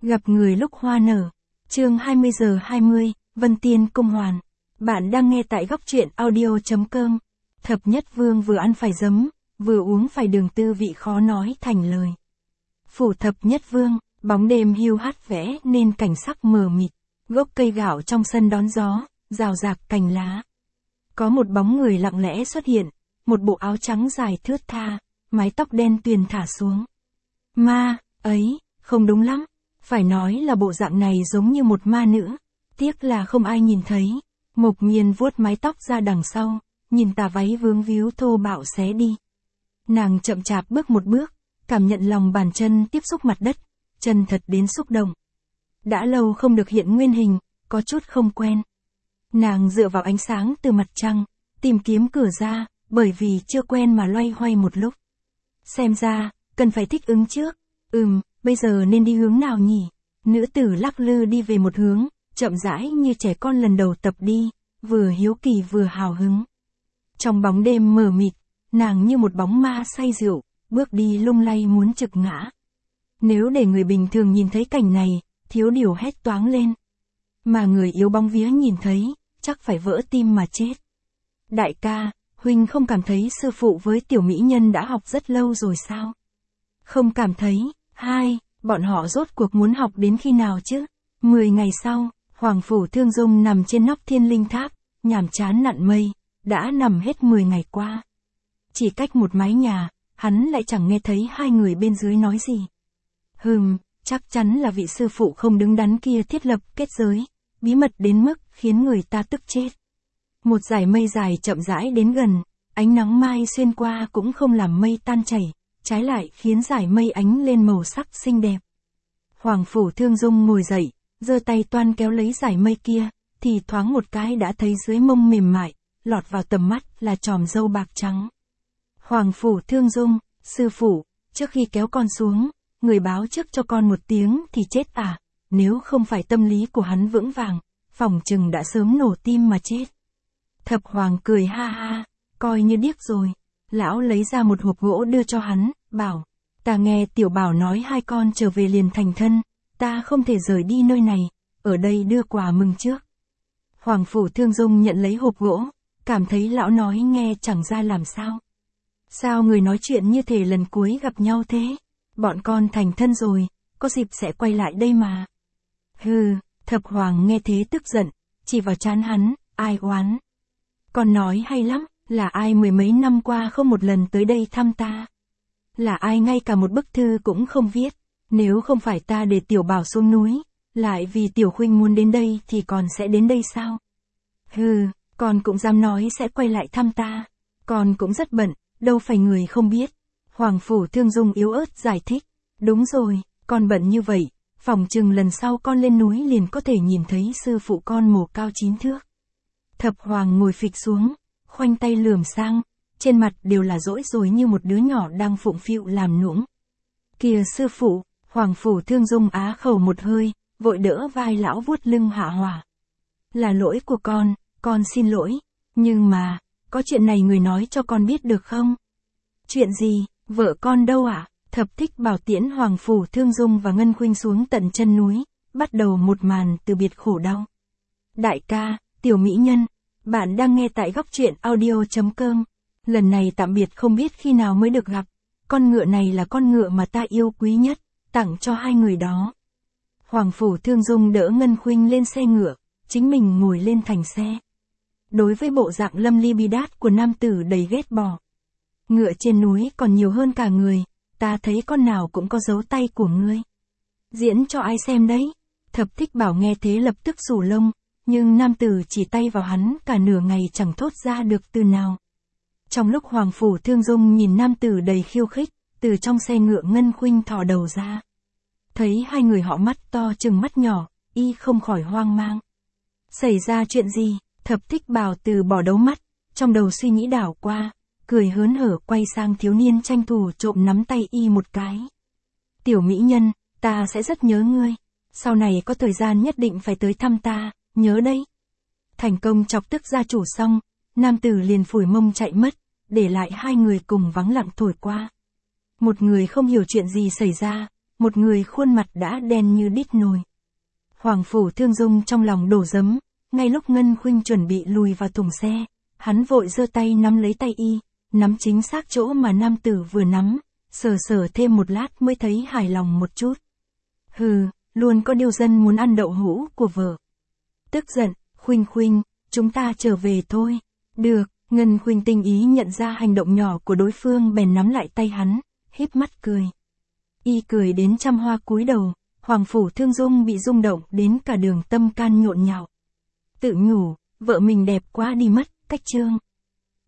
Gặp người lúc hoa nở. Chương 20:20, Vân Tiên Cung Hoàn. Bạn đang nghe tại góc truyện audio.com. Thập Nhất Vương vừa ăn phải giấm, vừa uống phải đường, tư vị khó nói thành lời. Phủ Thập Nhất Vương, bóng đêm hiu hắt vẽ nên cảnh sắc mờ mịt, gốc cây gạo trong sân đón gió, rào rạc cành lá. Có một bóng người lặng lẽ xuất hiện, một bộ áo trắng dài thướt tha, mái tóc đen tuyền thả xuống. Ma, ấy, không đúng lắm, phải nói là bộ dạng này giống như một ma nữ, tiếc là không ai nhìn thấy. Mộc Nhiên vuốt mái tóc ra đằng sau, nhìn tà váy vướng víu thô bạo xé đi. Nàng chậm chạp bước một bước, cảm nhận lòng bàn chân tiếp xúc mặt đất, chân thật đến xúc động. Đã lâu không được hiện nguyên hình, có chút không quen. Nàng dựa vào ánh sáng từ mặt trăng, tìm kiếm cửa ra, bởi vì chưa quen mà loay hoay một lúc. Xem ra, cần phải thích ứng trước. Bây giờ nên đi hướng nào nhỉ? Nữ tử lắc lư đi về một hướng, chậm rãi như trẻ con lần đầu tập đi, vừa hiếu kỳ vừa hào hứng. Trong bóng đêm mờ mịt, nàng như một bóng ma say rượu, bước đi lung lay muốn trực ngã. Nếu để người bình thường nhìn thấy cảnh này, thiếu điều hét toáng lên. Mà người yếu bóng vía nhìn thấy, chắc phải vỡ tim mà chết. Đại ca, huynh không cảm thấy sư phụ với tiểu mỹ nhân đã học rất lâu rồi sao? Không cảm thấy. Bọn họ rốt cuộc muốn học đến khi nào chứ? 10 ngày sau, Hoàng Phủ Thương Dung nằm trên nóc Thiên Linh Tháp, nhàm chán nặn mây, đã nằm hết 10 ngày qua. Chỉ cách một mái nhà, hắn lại chẳng nghe thấy hai người bên dưới nói gì. Chắc chắn là vị sư phụ không đứng đắn kia thiết lập kết giới, bí mật đến mức khiến người ta tức chết. Một dải mây dài chậm rãi đến gần, ánh nắng mai xuyên qua cũng không làm mây tan chảy, trái lại khiến dải mây ánh lên màu sắc xinh đẹp. Hoàng Phủ Thương Dung ngồi dậy, giơ tay toan kéo lấy dải mây kia, thì thoáng một cái đã thấy dưới mông mềm mại, lọt vào tầm mắt là chòm râu bạc trắng. Hoàng Phủ Thương Dung, sư phụ, trước khi kéo con xuống, người báo trước cho con một tiếng thì chết à, nếu không phải tâm lý của hắn vững vàng, phỏng chừng đã sớm nổ tim mà chết. Thập Hoàng cười ha ha, coi như điếc rồi. Lão lấy ra một hộp gỗ đưa cho hắn, bảo, ta nghe tiểu bảo nói hai con trở về liền thành thân, ta không thể rời đi nơi này, ở đây đưa quà mừng trước. Hoàng Phủ Thương Dung nhận lấy hộp gỗ, cảm thấy lão nói nghe chẳng ra làm sao. Sao người nói chuyện như thể lần cuối gặp nhau thế? Bọn con thành thân rồi, có dịp sẽ quay lại đây mà. Thập Hoàng nghe thế tức giận, chỉ vào trán hắn, ai oán. Con nói hay lắm. Là ai mười mấy năm qua không một lần tới đây thăm ta? Là ai ngay cả một bức thư cũng không viết? Nếu không phải ta để tiểu bảo xuống núi, lại vì tiểu huynh muốn đến đây thì còn sẽ đến đây sao? Con cũng dám nói sẽ quay lại thăm ta. Con cũng rất bận, đâu phải người không biết. Hoàng Phủ Thương Dung yếu ớt giải thích. Đúng rồi, con bận như vậy, phỏng chừng lần sau con lên núi liền có thể nhìn thấy sư phụ con mồ cao 9 thước. Thập Hoàng ngồi phịch xuống, khoanh tay lườm sang, trên mặt đều là dỗi rồi như một đứa nhỏ đang phụng phịu làm nũng. Kìa sư phụ, Hoàng Phủ Thương Dung á khẩu một hơi, vội đỡ vai lão vuốt lưng hạ hỏa. Là lỗi của con xin lỗi, nhưng mà, có chuyện này người nói cho con biết được không? Chuyện gì, vợ con đâu ạ? Thập Thích Bảo tiễn Hoàng Phủ Thương Dung và Ngân Khuynh xuống tận chân núi, bắt đầu một màn từ biệt khổ đau. Đại ca, tiểu mỹ nhân. Bạn đang nghe tại góc truyện audio.com. Lần này tạm biệt không biết khi nào mới được gặp. Con ngựa này là con ngựa mà ta yêu quý nhất, tặng cho hai người đó. Hoàng Phủ Thương Dung đỡ Ngân Khuynh lên xe ngựa, chính mình ngồi lên thành xe. Đối với bộ dạng lâm ly bi đát của nam tử đầy ghét bỏ. Ngựa trên núi còn nhiều hơn cả người, ta thấy con nào cũng có dấu tay của ngươi. Diễn cho ai xem đấy? Thập Thích Bảo nghe thế lập tức xù lông. Nhưng nam tử chỉ tay vào hắn cả nửa ngày chẳng thốt ra được từ nào. Trong lúc Hoàng Phủ Thương Dung nhìn nam tử đầy khiêu khích, từ trong xe ngựa Ngân Khuynh thò đầu ra. Thấy hai người họ mắt to chừng mắt nhỏ, y không khỏi hoang mang. Xảy ra chuyện gì? Thập Thích Bảo từ bỏ đấu mắt, trong đầu suy nghĩ đảo qua, cười hớn hở quay sang thiếu niên tranh thủ trộm nắm tay y một cái. Tiểu mỹ nhân, ta sẽ rất nhớ ngươi, sau này có thời gian nhất định phải tới thăm ta. Nhớ đây. Thành công chọc tức gia chủ xong, nam tử liền phủi mông chạy mất, để lại hai người cùng vắng lặng thổi qua. Một người không hiểu chuyện gì xảy ra, một người khuôn mặt đã đen như đít nồi. Hoàng Phủ Thương Dung trong lòng đổ giấm, ngay lúc Ngân Khuynh chuẩn bị lùi vào thùng xe, hắn vội giơ tay nắm lấy tay y, nắm chính xác chỗ mà nam tử vừa nắm, sờ sờ thêm một lát mới thấy hài lòng một chút. Hừ, luôn có điều dân muốn ăn đậu hũ của vợ. Tức giận, Khuynh Khuynh, chúng ta trở về thôi. Được, Ngân Khuynh tinh ý nhận ra hành động nhỏ của đối phương bèn nắm lại tay hắn, híp mắt cười. Y cười đến trăm hoa cúi đầu, Hoàng Phủ Thương Dung bị rung động đến cả đường tâm can nhộn nhạo. Tự nhủ, vợ mình đẹp quá đi mất, cách trương.